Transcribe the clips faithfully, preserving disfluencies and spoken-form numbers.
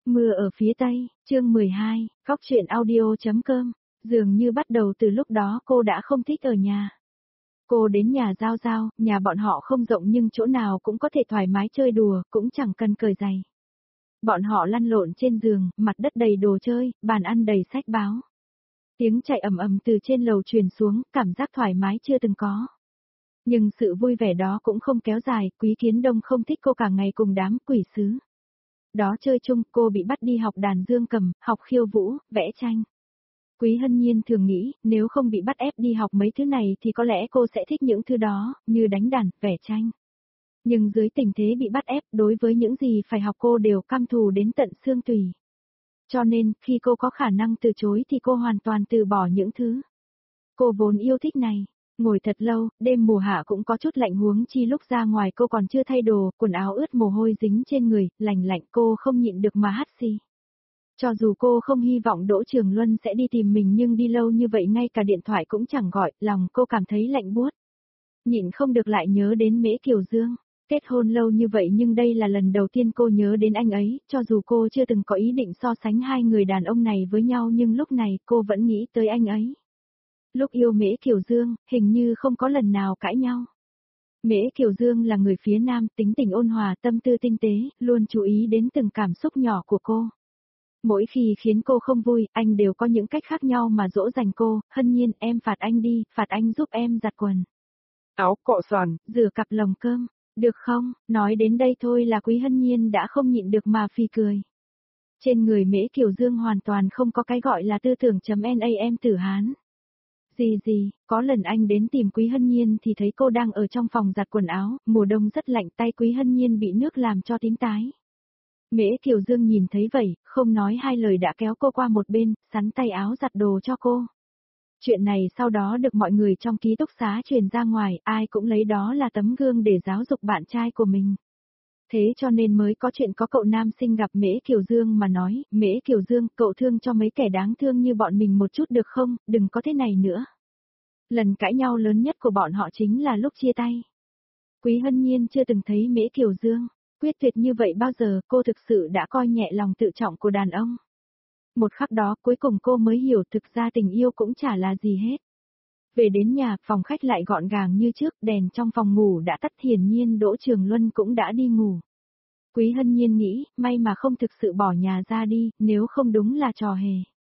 Mưa ở phía Tây, chương mười hai, Cóc truyện audio.com, dường như bắt đầu từ lúc đó cô đã không thích ở nhà. Cô đến nhà Giao Giao, nhà bọn họ không rộng nhưng chỗ nào cũng có thể thoải mái chơi đùa, cũng chẳng cần cởi giày. Bọn họ lăn lộn trên giường, mặt đất đầy đồ chơi, bàn ăn đầy sách báo. Tiếng chạy ầm ầm từ trên lầu truyền xuống, cảm giác thoải mái chưa từng có. Nhưng sự vui vẻ đó cũng không kéo dài, Quý Kiến Đông không thích cô cả ngày cùng đám quỷ sứ. Đó chơi chung, cô bị bắt đi học đàn dương cầm, học khiêu vũ, vẽ tranh. Quý Hân Nhiên thường nghĩ, nếu không bị bắt ép đi học mấy thứ này thì có lẽ cô sẽ thích những thứ đó, như đánh đàn, vẽ tranh. Nhưng dưới tình thế bị bắt ép, đối với những gì phải học cô đều căm thù đến tận xương tủy. Cho nên, khi cô có khả năng từ chối thì cô hoàn toàn từ bỏ những thứ cô vốn yêu thích này. Ngồi thật lâu, đêm mùa hạ cũng có chút lạnh, huống chi lúc ra ngoài cô còn chưa thay đồ, quần áo ướt mồ hôi dính trên người, lành lạnh, cô không nhịn được mà hắt xì. Cho dù cô không hy vọng Đỗ Trường Luân sẽ đi tìm mình nhưng đi lâu như vậy ngay cả điện thoại cũng chẳng gọi, lòng cô cảm thấy lạnh buốt. Nhịn không được lại nhớ đến Mễ Kiều Dương. Kết hôn lâu như vậy nhưng đây là lần đầu tiên cô nhớ đến anh ấy, cho dù cô chưa từng có ý định so sánh hai người đàn ông này với nhau nhưng lúc này cô vẫn nghĩ tới anh ấy. Lúc yêu Mễ Kiều Dương, hình như không có lần nào cãi nhau. Mễ Kiều Dương là người phía Nam, tính tình ôn hòa, tâm tư tinh tế, luôn chú ý đến từng cảm xúc nhỏ của cô. Mỗi khi khiến cô không vui, anh đều có những cách khác nhau mà dỗ dành cô. Hân Nhiên, em phạt anh đi, phạt anh giúp em giặt quần áo, cọ sàn, rửa cặp lồng cơm, được không? Nói đến đây thôi là Quý Hân Nhiên đã không nhịn được mà phì cười. Trên người Mễ Kiều Dương hoàn toàn không có cái gọi là tư tưởng chấm nam tử Hán. Gì gì, có lần anh đến tìm Quý Hân Nhiên thì thấy cô đang ở trong phòng giặt quần áo, mùa đông rất lạnh, tay Quý Hân Nhiên bị nước làm cho tím tái. Mễ Kiều Dương nhìn thấy vậy, không nói hai lời đã kéo cô qua một bên, sắn tay áo giặt đồ cho cô. Chuyện này sau đó được mọi người trong ký túc xá truyền ra ngoài, ai cũng lấy đó là tấm gương để giáo dục bạn trai của mình. Thế cho nên mới có chuyện có cậu nam sinh gặp Mễ Kiều Dương mà nói, Mễ Kiều Dương, cậu thương cho mấy kẻ đáng thương như bọn mình một chút được không, đừng có thế này nữa. Lần cãi nhau lớn nhất của bọn họ chính là lúc chia tay. Quý Hân Nhiên chưa từng thấy Mễ Kiều Dương quyết tuyệt như vậy bao giờ, cô thực sự đã coi nhẹ lòng tự trọng của đàn ông. Một khắc đó cuối cùng cô mới hiểu thực ra tình yêu cũng chả là gì hết. Về đến nhà, phòng khách lại gọn gàng như trước, đèn trong phòng ngủ đã tắt, hiển nhiên Đỗ Trường Luân cũng đã đi ngủ. Quý Hân Nhiên nghĩ, may mà không thực sự bỏ nhà ra đi, nếu không đúng là trò hề.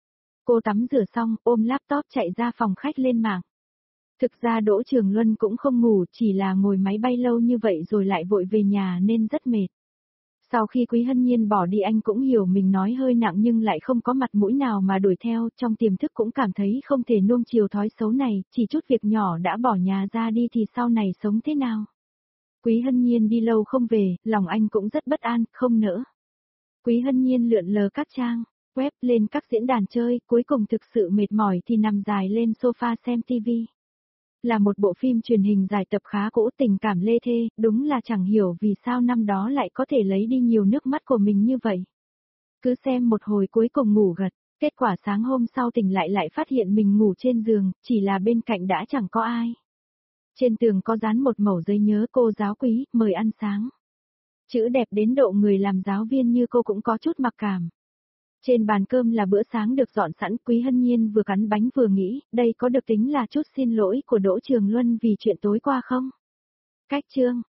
Cô tắm rửa xong, ôm laptop chạy ra phòng khách lên mạng. Thực ra Đỗ Trường Luân cũng không ngủ, chỉ là ngồi máy bay lâu như vậy rồi lại vội về nhà nên rất mệt. Sau khi Quý Hân Nhiên bỏ đi anh cũng hiểu mình nói hơi nặng nhưng lại không có mặt mũi nào mà đuổi theo, trong tiềm thức cũng cảm thấy không thể nuông chiều thói xấu này, chỉ chút việc nhỏ đã bỏ nhà ra đi thì sau này sống thế nào. Quý Hân Nhiên đi lâu không về, lòng anh cũng rất bất an, không nỡ. Quý Hân Nhiên lượn lờ các trang web, lên các diễn đàn chơi, cuối cùng thực sự mệt mỏi thì nằm dài lên sofa xem tivi. Là một bộ phim truyền hình dài tập khá cũ, tình cảm lê thê, đúng là chẳng hiểu vì sao năm đó lại có thể lấy đi nhiều nước mắt của mình như vậy. Cứ xem một hồi cuối cùng ngủ gật, kết quả sáng hôm sau tỉnh lại lại phát hiện mình ngủ trên giường, chỉ là bên cạnh đã chẳng có ai. Trên tường có dán một mẩu giấy nhớ cô giáo Quý, mời ăn sáng. Chữ đẹp đến độ người làm giáo viên như cô cũng có chút mặc cảm. Trên bàn cơm là bữa sáng được dọn sẵn, Quý Hân Nhiên vừa cắn bánh vừa nghĩ, đây có được tính là chút xin lỗi của Đỗ Trường Luân vì chuyện tối qua không? Cách chương,